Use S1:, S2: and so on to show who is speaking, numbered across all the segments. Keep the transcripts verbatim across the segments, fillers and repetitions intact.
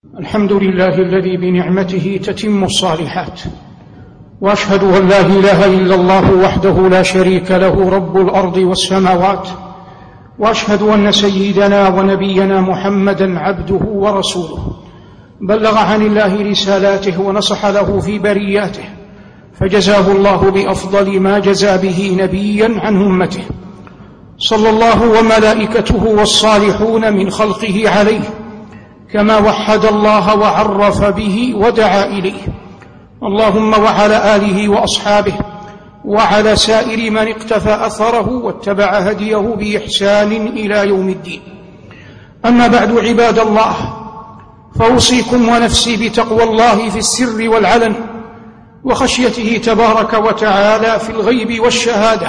S1: الحمد لله الذي بنعمته تتم الصالحات، وأشهد أن لا إله إلا الله وحده لا شريك له رب الأرض والسماوات، وأشهد أن سيدنا ونبينا محمدًا عبده ورسوله، بلغ عن الله رسالاته ونصح له في برياته، فجزاه الله بأفضل ما جزى به نبيًا عن أمته، صلى الله وملائكته والصالحون من خلقه عليه، كما وحد الله وعرف به ودعا إليه. اللهم وعلى آله وأصحابه وعلى سائر من اقتفى أثره واتبع هديه بإحسان إلى يوم الدين. أما بعد، عباد الله، فأوصيكم ونفسي بتقوى الله في السر والعلن، وخشيته تبارك وتعالى في الغيب والشهادة،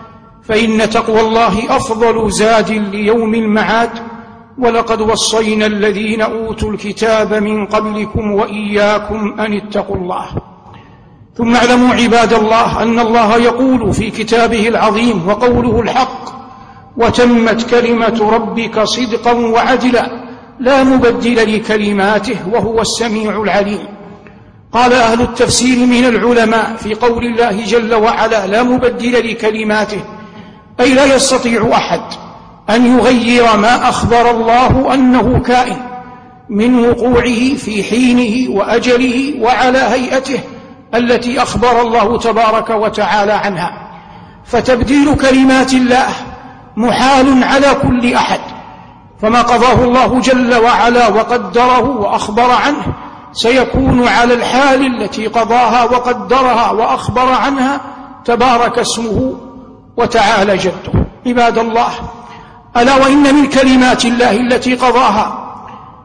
S1: فإن تقوى الله أفضل زاد ليوم المعاد. ولقد وصينا الذين أوتوا الكتاب من قبلكم وإياكم أن اتقوا الله. ثم اعلموا عباد الله أن الله يقول في كتابه العظيم وقوله الحق: وتمت كلمة ربك صدقا وعدلا لا مبدل لكلماته وهو السميع العليم. قال أهل التفسير من العلماء في قول الله جل وعلا لا مبدل لكلماته، أي لا يستطيع أحد أن يغير ما أخبر الله أنه كائن من وقوعه في حينه وأجله وعلى هيئته التي أخبر الله تبارك وتعالى عنها. فتبديل كلمات الله محال على كل أحد، فما قضاه الله جل وعلا وقدره وأخبر عنه سيكون على الحال التي قضاها وقدرها وأخبر عنها تبارك اسمه وتعالى جده. عباد الله، ألا وإن من كلمات الله التي قضاها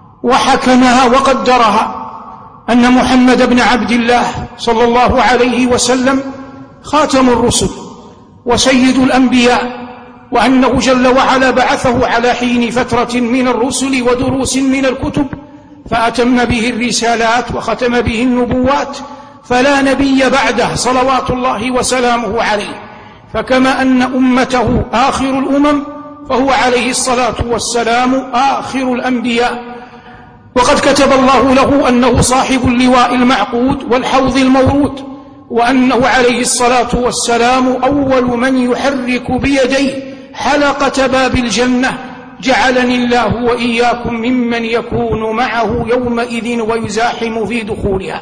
S1: وحكمها وقدرها أن محمد بن عبد الله صلى الله عليه وسلم خاتم الرسل وسيد الأنبياء، وأنه جل وعلا بعثه على حين فترة من الرسل ودروس من الكتب، فأتم به الرسالات وختم به النبوات، فلا نبي بعده صلوات الله وسلامه عليه. فكما أن أمته آخر الأمم، فهو عليه الصلاة والسلام آخر الأنبياء. وقد كتب الله له أنه صاحب اللواء المعقود والحوض المورود، وأنه عليه الصلاة والسلام أول من يحرك بيديه حلقة باب الجنة، جعلني الله وإياكم ممن يكون معه يومئذ ويزاحم في دخولها.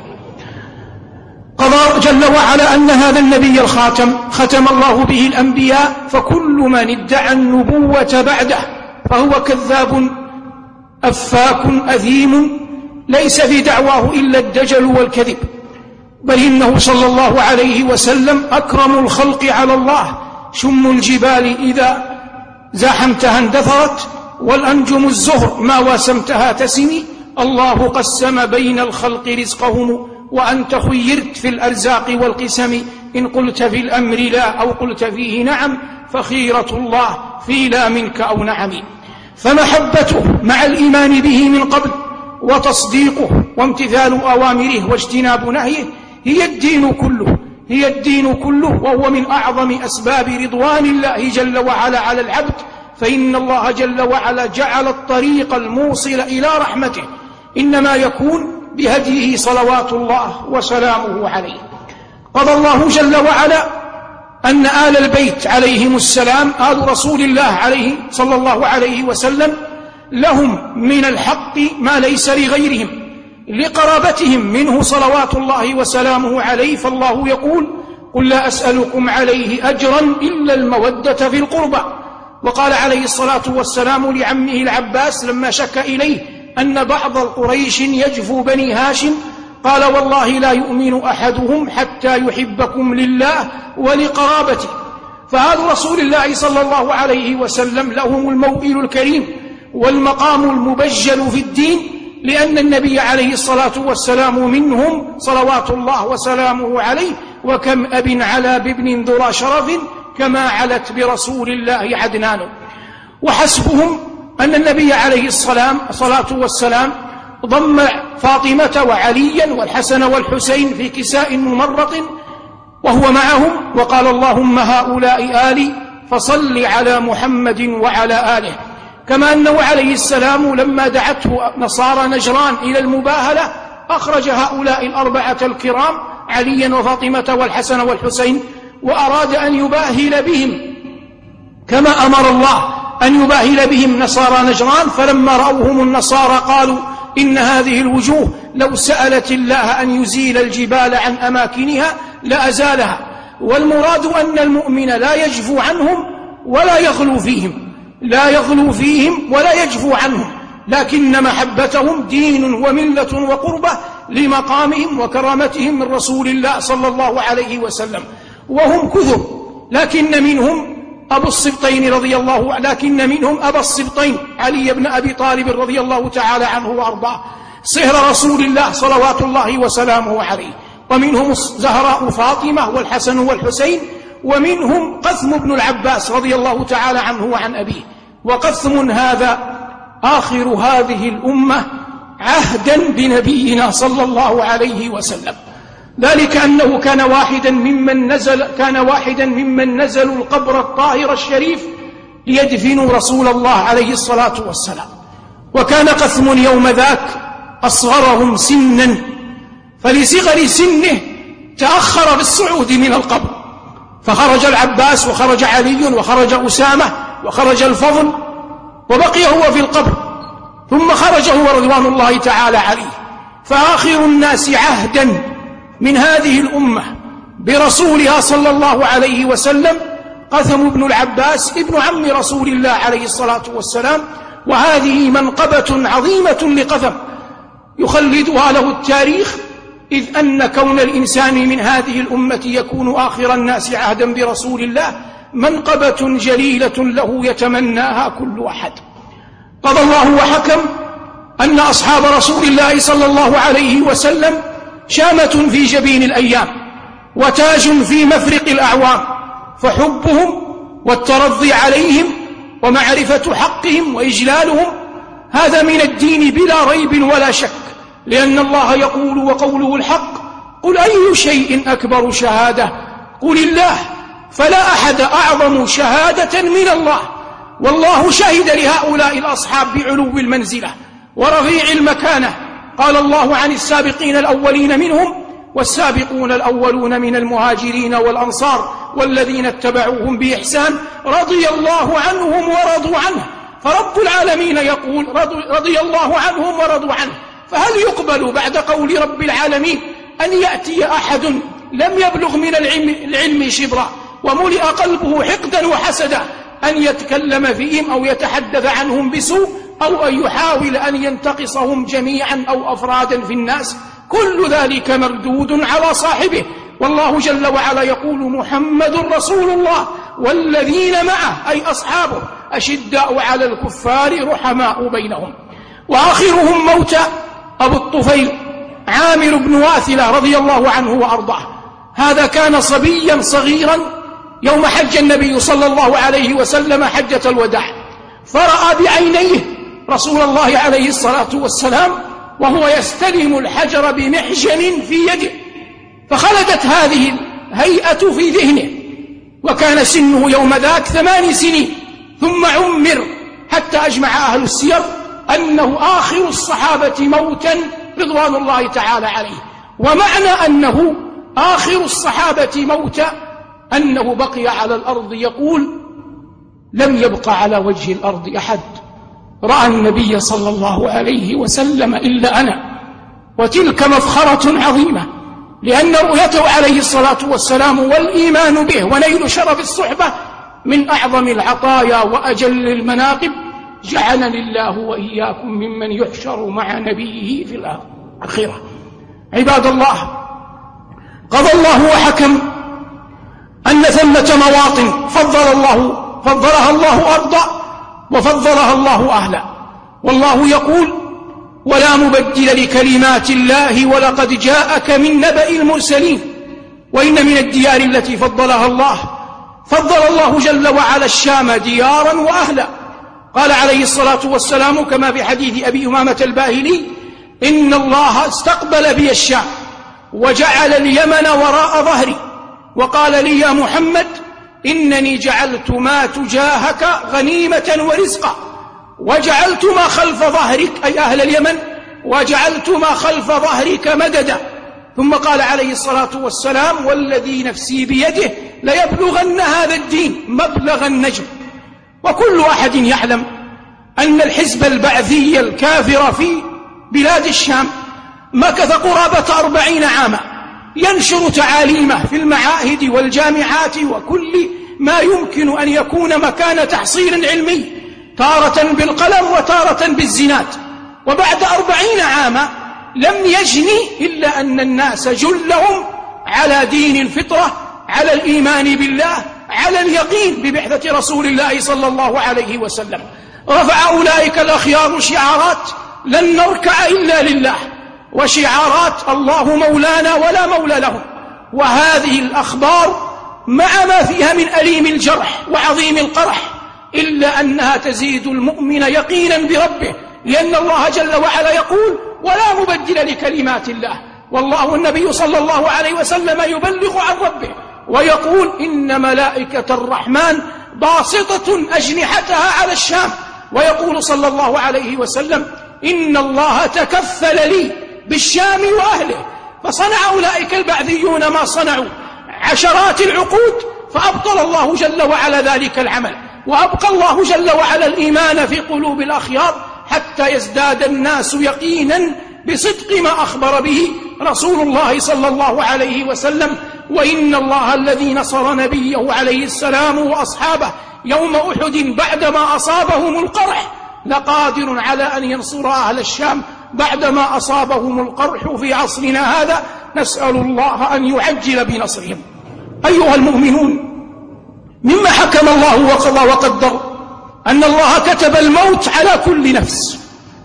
S1: قضى جل وعلا أن هذا النبي الخاتم ختم الله به الأنبياء، فكل من ادعى النبوة بعده فهو كذاب أفاك أثيم، ليس في دعواه إلا الدجل والكذب. بل إنه صلى الله عليه وسلم أكرم الخلق على الله، شم الجبال إذا زاحمتها اندثرت، والأنجم الزهر ما واسمتها تسمي. الله قسم بين الخلق رزقهم وأنت خيرت في الأرزاق والقسم، إن قلت في الأمر لا أو قلت فيه نعم، فخيرة الله في لا منك أو نعم. فمحبته مع الإيمان به من قبل وتصديقه وامتثال أوامره واجتناب نهيه هي الدين كله، هي الدين كله وهو من أعظم أسباب رضوان الله جل وعلا على العبد، فإن الله جل وعلا جعل الطريق الموصل إلى رحمته إنما يكون بهديه صلوات الله وسلامه عليه. قضى الله جل وعلا أن آل البيت عليهم السلام، آل رسول الله عليه صلى الله عليه وسلم، لهم من الحق ما ليس لغيرهم لقرابتهم منه صلوات الله وسلامه عليه. فالله يقول: قل لا أسألكم عليه أجرا إلا المودة في القربى. وقال عليه الصلاة والسلام لعمه العباس لما شك إليه أن بعض القريش يجفو بني هاشم، قال: والله لا يؤمن أحدهم حتى يحبكم لله ولقرابته. فآل رسول الله صلى الله عليه وسلم لهم الموئل الكريم والمقام المبجل في الدين، لأن النبي عليه الصلاة والسلام منهم صلوات الله وسلامه عليه. وكم أب على بابن ذرى شرف كما علت برسول الله عدنان. وحسبهم أن النبي عليه الصلاة والسلام ضم فاطمة وعليا والحسن والحسين في كساء ممرق وهو معهم، وقال: اللهم هؤلاء آلي فصل على محمد وعلى آله. كما أنه عليه السلام لما دعته نصارى نجران إلى المباهلة أخرج هؤلاء الأربعة الكرام عليا وفاطمة والحسن والحسين وأراد أن يباهل بهم كما أمر الله أن يباهل بهم نصارى نجران. فلما رأوهم النصارى قالوا إن هذه الوجوه لو سألت الله أن يزيل الجبال عن أماكنها لأزالها. والمراد أن المؤمن لا يجفو عنهم ولا يغلو فيهم لا يغلو فيهم ولا يجفو عنهم، لكن محبتهم دين وملة وقربة لمقامهم وكرامتهم من رسول الله صلى الله عليه وسلم. وهم كثر، لكن منهم أبو السبطين رضي الله لكن منهم أبا السبطين علي بن أبي طالب رضي الله تعالى عنه وأرضاه صهر رسول الله صلوات الله وسلامه عليه، ومنهم الزهراء فاطمة والحسن والحسين، ومنهم قثم بن العباس رضي الله تعالى عنه وعن أبيه. وقثم هذا آخر هذه الأمة عهدا بنبينا صلى الله عليه وسلم، ذلك أنه كان واحدا ممن نزل كان واحدا ممن نزلوا القبر الطاهر الشريف ليدفنوا رسول الله عليه الصلاة والسلام. وكان قثم يوم ذاك أصغرهم سنا، فلصغر سنه تأخر بالصعود من القبر، فخرج العباس وخرج علي وخرج أسامة وخرج الفضل، وبقي هو في القبر، ثم خرج هو رضوان الله تعالى عليه. فآخر الناس عهدا من هذه الأمة برسولها صلى الله عليه وسلم قثم بن العباس ابن عم رسول الله عليه الصلاة والسلام. وهذه منقبة عظيمة لقثم يخلدها له التاريخ، إذ أن كون الإنسان من هذه الأمة يكون آخر الناس عهدا برسول الله منقبة جليلة له يتمناها كل أحد. قضى الله وحكم أن أصحاب رسول الله صلى الله عليه وسلم شامة في جبين الأيام وتاج في مفرق الأعوام، فحبهم والترضي عليهم ومعرفة حقهم وإجلالهم هذا من الدين بلا ريب ولا شك، لأن الله يقول وقوله الحق: قل أي شيء أكبر شهادة؟ قل الله، فلا أحد أعظم شهادة من الله. والله شهد لهؤلاء الأصحاب بعلو المنزلة ورفيع المكانة. قال الله عن السابقين الأولين منهم: والسابقون الأولون من المهاجرين والأنصار والذين اتبعوهم بإحسان رضي الله عنهم ورضوا عنه. فرب العالمين يقول رضي الله عنهم ورضوا عنه، فهل يقبل بعد قول رب العالمين أن يأتي أحد لم يبلغ من العلم, العلم شبرا وملئ قلبه حقدا وحسدا أن يتكلم فيهم أو يتحدث عنهم بسوء أو أن يحاول أن ينتقصهم جميعا أو أفرادا في الناس؟ كل ذلك مردود على صاحبه. والله جل وعلا يقول: محمد رسول الله والذين معه، أي أصحابه، أشداء على الكفار رحماء بينهم. وآخرهم موتى أبو الطفيل عامر بن واثلة رضي الله عنه وأرضاه. هذا كان صبيا صغيرا يوم حج النبي صلى الله عليه وسلم حجة الوداع، فرأى بعينيه رسول الله عليه الصلاة والسلام وهو يستلم الحجر بمحجن في يده، فخلدت هذه الهيئة في ذهنه، وكان سنه يوم ذاك ثمان سنين. ثم عمر حتى أجمع أهل السير أنه آخر الصحابة موتا رضوان الله تعالى عليه. ومعنى أنه آخر الصحابة موتا أنه بقي على الأرض يقول: لم يبق على وجه الأرض أحد رأى النبي صلى الله عليه وسلم إلا أنا. وتلك مفخرة عظيمة، لأن رؤيته عليه الصلاة والسلام والإيمان به ونيل شرف الصحبة من أعظم العطايا وأجل المناقب. جعلني الله وإياكم ممن يحشر مع نبيه في الآخرة. عباد الله، قضى الله وحكم أن ثمة مواطن فضل الله فضلها الله أرضا وفضلها الله أهلا. والله يقول: ولا مبدل لكلمات الله ولقد جاءك من نبأ المرسلين. وإن من الديار التي فضلها الله فضل الله جل وعلا الشام ديارا وأهلا. قال عليه الصلاة والسلام كما في حديث أبي أمامة الباهلي: إن الله استقبل بي الشام وجعل اليمن وراء ظهري وقال لي: يا محمد إنني جعلت ما تجاهك غنيمة ورزقا. وجعلت ما خلف ظهرك أي أهل اليمن وجعلت ما خلف ظهرك مددا. ثم قال عليه الصلاة والسلام والذي نفسي بيده ليبلغن هذا الدين مبلغ النجم. وكل أحد يعلم أن الحزب البعثي الكافر في بلاد الشام مكث قرابة أربعين عاما ينشر تعاليمه في المعاهد والجامعات وكل ما يمكن أن يكون مكان تحصيل علمي، تارة بالقلم وتارة بالزناد. وبعد أربعين عاما لم يجني إلا أن الناس جلهم على دين الفطرة، على الإيمان بالله، على اليقين ببعثة رسول الله صلى الله عليه وسلم. رفع أولئك الأخيار شعارات لن نركع إلا لله، وشعارات الله مولانا ولا مولى لهم. وهذه الأخبار مع ما فيها من أليم الجرح وعظيم القرح إلا أنها تزيد المؤمن يقينا بربه، لأن الله جل وعلا يقول ولا مبدل لكلمات الله، والله النبي صلى الله عليه وسلم يبلغ عن ربه ويقول إن ملائكة الرحمن باسطة أجنحتها على الشام، ويقول صلى الله عليه وسلم إن الله تكفل لي بالشام وأهله. فصنع أولئك البعثيون ما صنعوا عشرات العقود، فأبطل الله جل وعلا ذلك العمل، وأبقى الله جل وعلا الإيمان في قلوب الأخيار حتى يزداد الناس يقينا بصدق ما أخبر به رسول الله صلى الله عليه وسلم. وإن الله الذي نصر نبيه عليه السلام وأصحابه يوم أحد بعدما أصابهم القرح لقادر على أن ينصر أهل الشام بعدما أصابهم القرح في عصرنا هذا. نسأل الله أن يعجل بنصرهم. أيها المؤمنون، مما حكم الله وقضى وقدر أن الله كتب الموت على كل نفس،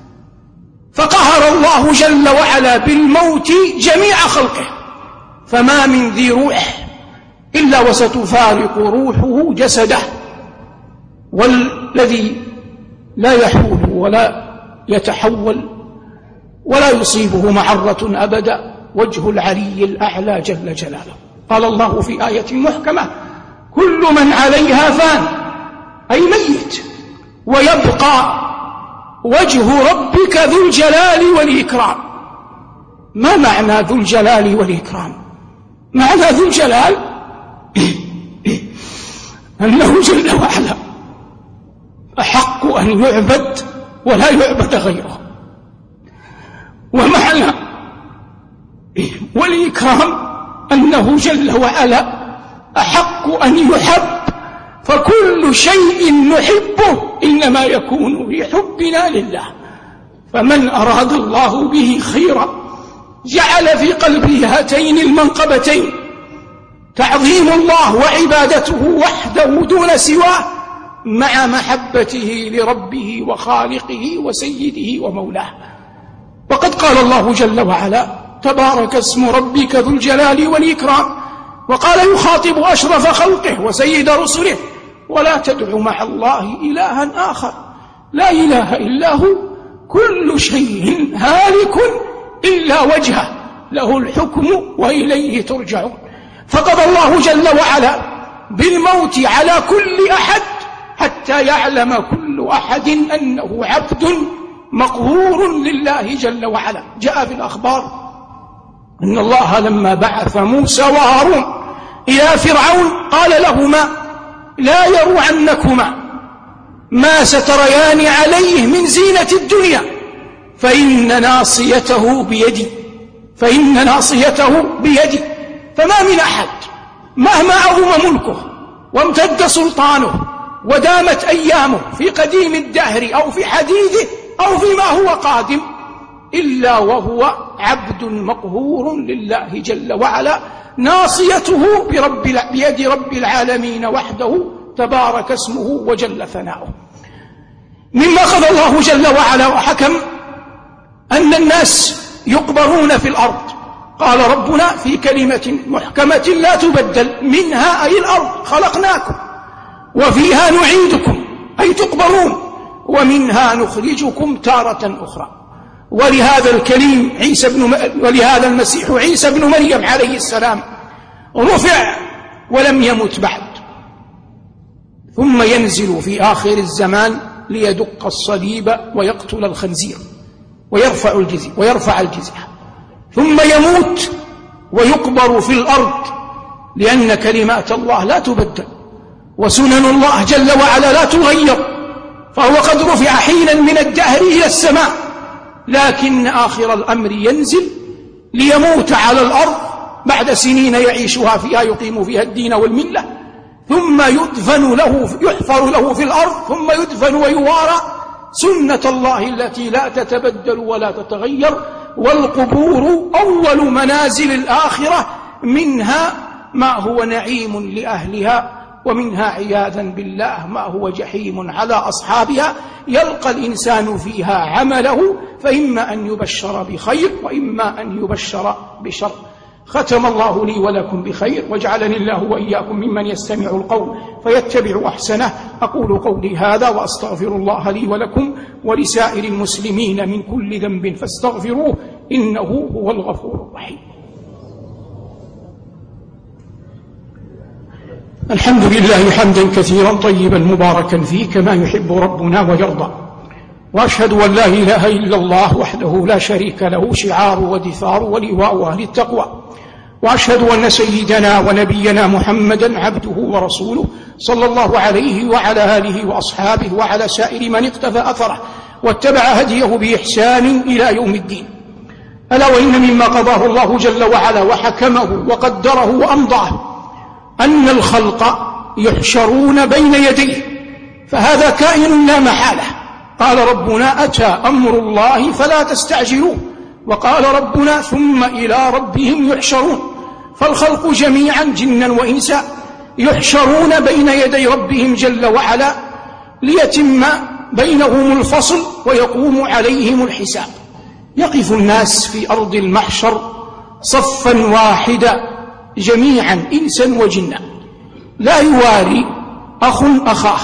S1: فقهر الله جل وعلا بالموت جميع خلقه، فما من ذي روح إلا وستفارق روحه جسده. والذي لا يحول ولا يتحول ولا يصيبه معرة أبدا وجه العلي الأعلى جل جلاله. قال الله في آية محكمة كل من عليها فان أي ميت، ويبقى وجه ربك ذو الجلال والإكرام. ما معنى ذو الجلال والإكرام؟ معنى ذو الجلال أنه جل وعلا أحق أن يعبد ولا يعبد غيره، ومعنى والإكرام أنه جل وعلا أحق أن يحب، فكل شيء نحبه إنما يكون في حبنا لله. فمن أراد الله به خيرا جعل في قلبه هاتين المنقبتين تعظيم الله وعبادته وحده دون سواه مع محبته لربه وخالقه وسيده ومولاه. وقد قال الله جل وعلا تبارك اسم ربك ذو الجلال والإكرام، وقال يخاطب أشرف خلقه وسيد رسله ولا تدع مع الله إلها آخر لا إله إلا هو كل شيء هالك إلا وجهه له الحكم وإليه ترجعون. فقضى الله جل وعلا بالموت على كل أحد حتى يعلم كل أحد أنه عبد مقهور لله جل وعلا. جاء في الأخبار أن الله لما بعث موسى وهارون إلى فرعون قال لهما لا يروعنكما ما ستريان عليه من زينة الدنيا فإن ناصيته بيدي فإن ناصيته بيدي. فما من أحد مهما عظم ملكه وامتد سلطانه ودامت أيامه في قديم الدهر أو في حديثه أو فيما هو قادم إلا وهو عبد مقهور لله جل وعلا ناصيته برب بيد رب العالمين وحده تبارك اسمه وجل ثناؤه. مما قضى الله جل وعلا وحكم أن الناس يقبرون في الأرض. قال ربنا في كلمة محكمة لا تبدل منها أي الأرض خلقناكم وفيها نعيدكم أي تقبرون ومنها نخرجكم تارة أخرى. ولهذا الكليم عيسى بن م... ولهذا المسيح عيسى بن مريم عليه السلام رفع ولم يمت بعد، ثم ينزل في آخر الزمان ليدق الصليب ويقتل الخنزير ويرفع الجزية, ويرفع الجزية ثم يموت ويقبر في الأرض، لأن كلمات الله لا تبدل وسنن الله جل وعلا لا تغير، فهو قد رفع حينا من الدهر إلى السماء، لكن آخر الأمر ينزل ليموت على الأرض بعد سنين يعيشها فيها يقيم فيها الدين والملة، ثم يدفن له يحفر له في الأرض ثم يدفن ويوارى، سنة الله التي لا تتبدل ولا تتغير. والقبور أول منازل الآخرة، منها ما هو نعيم لأهلها، ومنها عياذا بالله ما هو جحيم على أصحابها، يلقى الإنسان فيها عمله، فإما أن يبشر بخير وإما أن يبشر بشر. ختم الله لي ولكم بخير، وجعلني الله وإياكم ممن يستمع القول فيتبع أحسنه. أقول قولي هذا وأستغفر الله لي ولكم ولسائر المسلمين من كل ذنب فاستغفروه إنه هو الغفور الرحيم. الحمد لله حمدا كثيرا طيبا مباركا فيه كما يحب ربنا ويرضى، وأشهد أن لا إله إلا الله وحده لا شريك له شعار ودثار ولواء أهل التقوى، وأشهد أن سيدنا ونبينا محمدا عبده ورسوله صلى الله عليه وعلى آله وأصحابه وعلى سائر من اقتفى أثره واتبع هديه بإحسان إلى يوم الدين. ألا وإن مما قضاه الله جل وعلا وحكمه وقدره وأمضاه أن الخلق يحشرون بين يديه، فهذا كائن لا محالة. قال ربنا أتى أمر الله فلا تستعجلوه، وقال ربنا ثم إلى ربهم يحشرون، فالخلق جميعا جنا وإنسا يحشرون بين يدي ربهم جل وعلا ليتم بينهم الفصل ويقوم عليهم الحساب. يقف الناس في أرض المحشر صفا واحدا جميعا إنسا وجنا، لا يواري أخ أخاه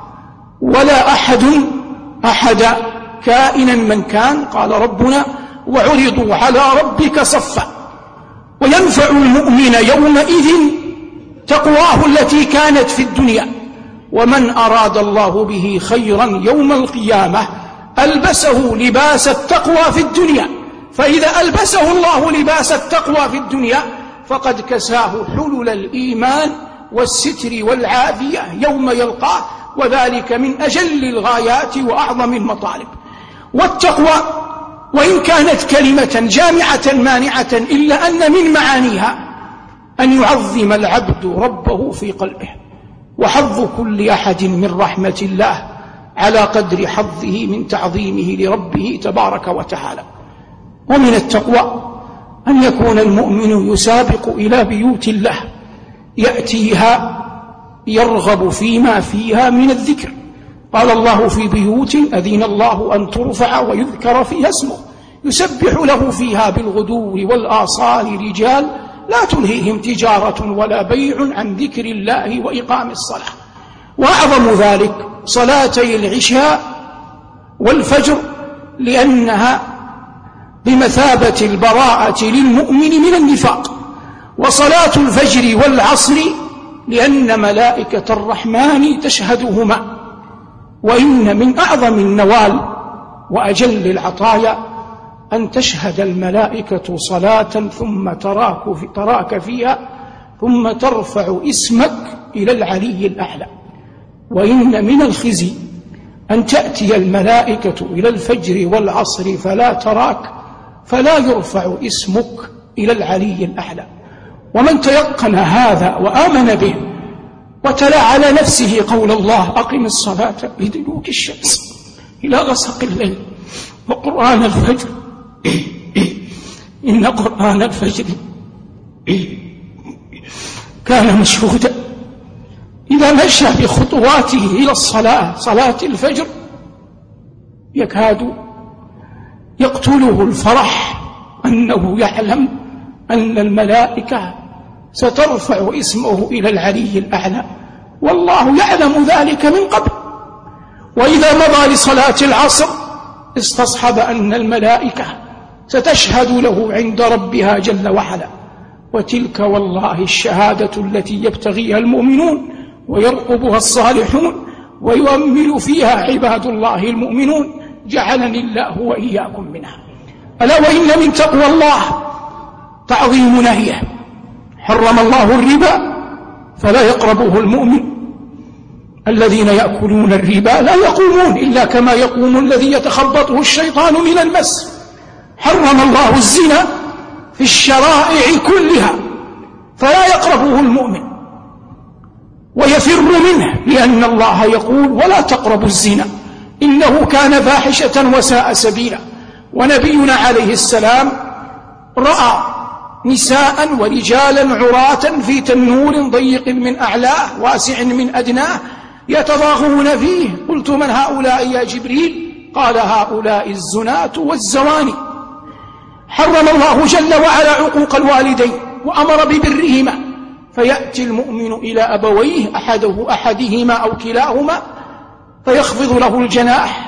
S1: ولا أحد أحدا كائنا من كان. قال ربنا وعرضوا على ربك صفا. وينفع المؤمن يومئذ تقواه التي كانت في الدنيا، ومن أراد الله به خيرا يوم القيامة ألبسه لباس التقوى في الدنيا، فإذا ألبسه الله لباس التقوى في الدنيا فقد كساه حلل الإيمان والستر والعافية يوم يلقاه، وذلك من أجل الغايات وأعظم المطالب. والتقوى وإن كانت كلمة جامعة مانعة إلا أن من معانيها أن يعظم العبد ربه في قلبه، وحظ كل أحد من رحمة الله على قدر حظه من تعظيمه لربه تبارك وتعالى. ومن التقوى أن يكون المؤمن يسابق إلى بيوت الله يأتيها يرغب فيما فيها من الذكر. قال الله في بيوت أذن الله أن ترفع ويذكر فيها اسمه يسبح له فيها بالغدو والآصال رجال لا تلهيهم تجارة ولا بيع عن ذكر الله وإقام الصلاة. وأعظم ذلك صلاتي العشاء والفجر، لأنها بمثابة البراءة للمؤمن من النفاق، وصلاة الفجر والعصر لأن ملائكة الرحمن تشهدهما. وإن من أعظم النوال وأجل العطايا أن تشهد الملائكة صلاة ثم تراك, في تراك فيها ثم ترفع اسمك إلى العلي الأعلى. وإن من الخزي أن تأتي الملائكة إلى الفجر والعصر فلا تراك فلا يرفع اسمك إلى العلي الأعلى. ومن تيقن هذا وآمن به وتلا على نفسه قول الله أقم الصلاة لدلوك الشمس إلى غسق الليل وقرآن الفجر إن قرآن الفجر كان مشهودا، إذا مشى بخطواته إلى الصلاة صلاة الفجر يكاد يقتله الفرح أنه يعلم أن الملائكة سترفع اسمه إلى العلي الأعلى، والله يعلم ذلك من قبل. وإذا مضى لصلاة العصر استصحب أن الملائكة ستشهد له عند ربها جل وعلا، وتلك والله الشهادة التي يبتغيها المؤمنون ويرقبها الصالحون، ويؤمل فيها عباد الله المؤمنون، جعلني الله وإياكم منها. ألا وإن من تقوى الله تعظيم نهيه. حرم الله الربا فلا يقربه المؤمن. الذين يأكلون الربا لا يقومون إلا كما يقوم الذي يتخبطه الشيطان من المس. حرم الله الزنا في الشرائع كلها فلا يقربه المؤمن ويفر منه، لأن الله يقول ولا تقربوا الزنا إنه كان فاحشة وساء سبيلا. ونبينا عليه السلام رأى نساء ورجالا عراة في تنور ضيق من أعلاه واسع من أدناه يتضاغون فيه. قلت من هؤلاء يا جبريل؟ قال هؤلاء الزناة والزواني. حرم الله جل وعلا عقوق الوالدين وأمر ببرهما، فيأتي المؤمن إلى أبويه أحده أحدهما أو كلاهما فيخفض له الجناح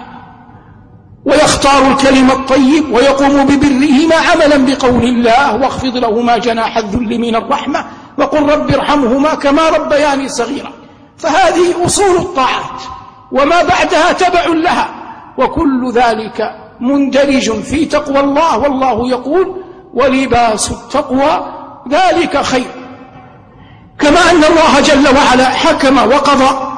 S1: ويختار الكلمة الطيب ويقوم ببرهما عملا بقول الله واخفض لهما جناح الذل من الرحمة وقل رب ارحمهما كما ربياني صغيرا. فهذه أصول الطاعات وما بعدها تبع لها، وكل ذلك مندرج في تقوى الله. والله يقول ولباس التقوى ذلك خير. كما أن الله جل وعلا حكم وقضى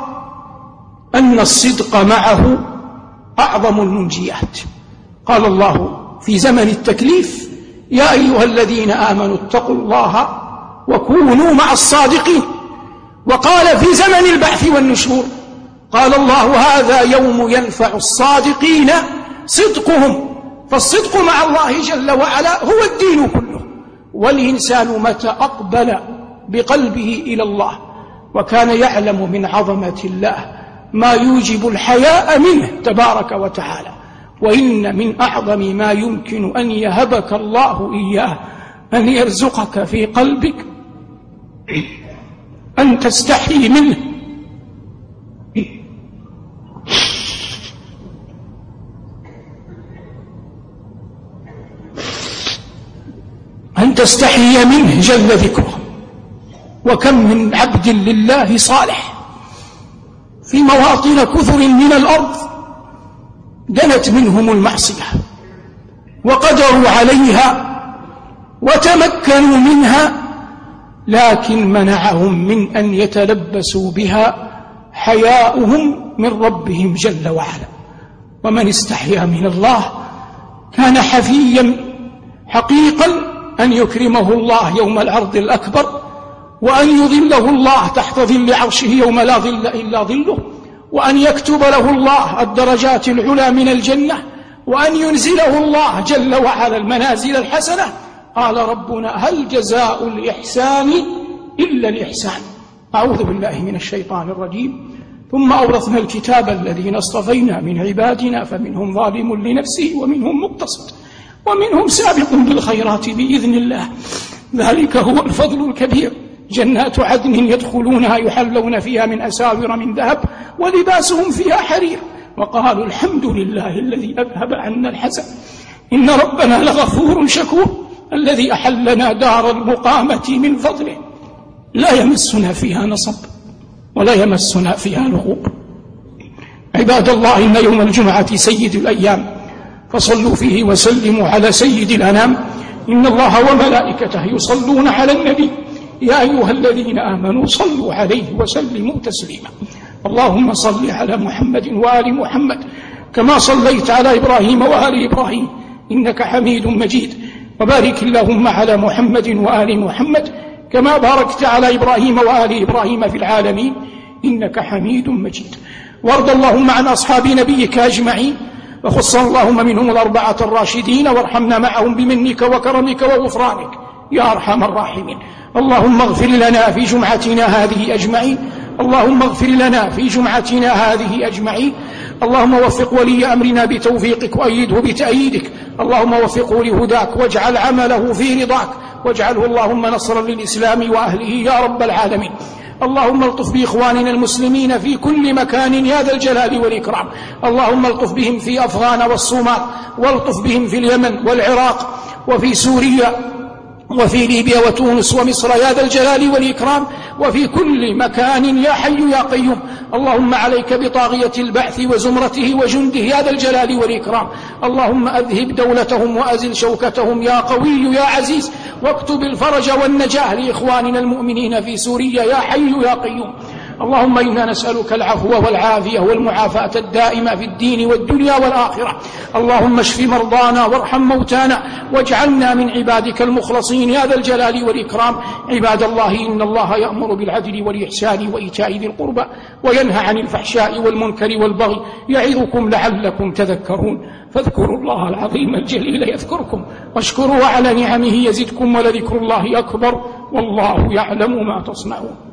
S1: أن الصدق معه أعظم المنجيات. قال الله في زمن التكليف يا أيها الذين آمنوا اتقوا الله وكونوا مع الصادقين. وقال في زمن البعث والنشور قال الله هذا يوم ينفع الصادقين صدقهم. فالصدق مع الله جل وعلا هو الدين كله. والإنسان متى أقبل بقلبه إلى الله وكان يعلم من عظمة الله ما يوجب الحياء منه تبارك وتعالى. وإن من أعظم ما يمكن أن يهبك الله إياه أن يرزقك في قلبك أن تستحي منه. أن تستحي منه جل ذكره. وكم من عبد لله صالح في مواطن كثر من الأرض دنت منهم المعصية وقدروا عليها وتمكنوا منها، لكن منعهم من أن يتلبسوا بها حياؤهم من ربهم جل وعلا. ومن استحيا من الله كان حفيا حقيقا أن يكرمه الله يوم العرض الأكبر، وأن يظله الله تحت ظل عرشه يوم لا ظل إلا ظله، وأن يكتب له الله الدرجات العلى من الجنة، وأن ينزله الله جل وعلا المنازل الحسنة. قال ربنا هل جزاء الإحسان إلا الإحسان. أعوذ بالله من الشيطان الرجيم. ثم أورثنا الكتاب الذين اصطفينا من عبادنا فمنهم ظالم لنفسه ومنهم مقتصد ومنهم سابق بالخيرات بإذن الله، ذلك هو الفضل الكبير. جنات عدن يدخلونها يحلون فيها من أساور من ذهب ولباسهم فيها حرير، وقالوا الحمد لله الذي أذهب عنا الحزن إن ربنا لغفور شكور الذي أحلنا دار المقامة من فضله لا يمسنا فيها نصب ولا يمسنا فيها لغوب. عباد الله إن يوم الجمعة سيد الأيام فصلوا فيه وسلموا على سيد الأنام. إن الله وملائكته يصلون على النبي يا أيها الذين آمنوا صلوا عليه وسلموا تسليما. اللهم صل على محمد وآل محمد كما صليت على إبراهيم وآل إبراهيم إنك حميد مجيد، وبارك اللهم على محمد وآل محمد كما باركت على إبراهيم وآل إبراهيم في العالمين إنك حميد مجيد. وارض اللهم عن أصحاب نبيك أجمعين، وخص اللهم منهم الأربعة الراشدين، وارحمنا معهم بمنك وكرمك وغفرانك يا أرحم الراحمين. اللهم اغفر لنا في جمعتنا هذه أجمعين، اللهم اغفر لنا في جمعتنا هذه أجمعين. اللهم وفق ولي أمرنا بتوفيقك وأيده بتأييدك، اللهم وفقه لهداك واجعل عمله في رضاك، واجعله اللهم نصرا للإسلام وأهله يا رب العالمين. اللهم الطف بإخواننا المسلمين في كل مكان يا ذا الجلال والإكرام. اللهم الطف بهم في أفغان والصومال، والطف بهم في اليمن والعراق وفي سوريا وفي ليبيا وتونس ومصر يا ذا الجلال والإكرام، وفي كل مكان يا حي يا قيوم. اللهم عليك بطاغية البعث وزمرته وجنده يا ذا الجلال والإكرام. اللهم أذهب دولتهم وأزل شوكتهم يا قوي يا عزيز، واكتب الفرج والنجاة لإخواننا المؤمنين في سوريا يا حي يا قيوم. اللهم إنا نسألك العفو والعافية والمعافاة الدائمة في الدين والدنيا والآخرة. اللهم اشف مرضانا وارحم موتانا واجعلنا من عبادك المخلصين يا ذا الجلال والإكرام. عباد الله، إن الله يأمر بالعدل والإحسان وإيتاء ذي القربى وينهى عن الفحشاء والمنكر والبغي يعظكم لعلكم تذكرون. فاذكروا الله العظيم الجليل يذكركم، واشكروا على نعمه يزدكم، ولذكر الله أكبر، والله يعلم ما تصنعون.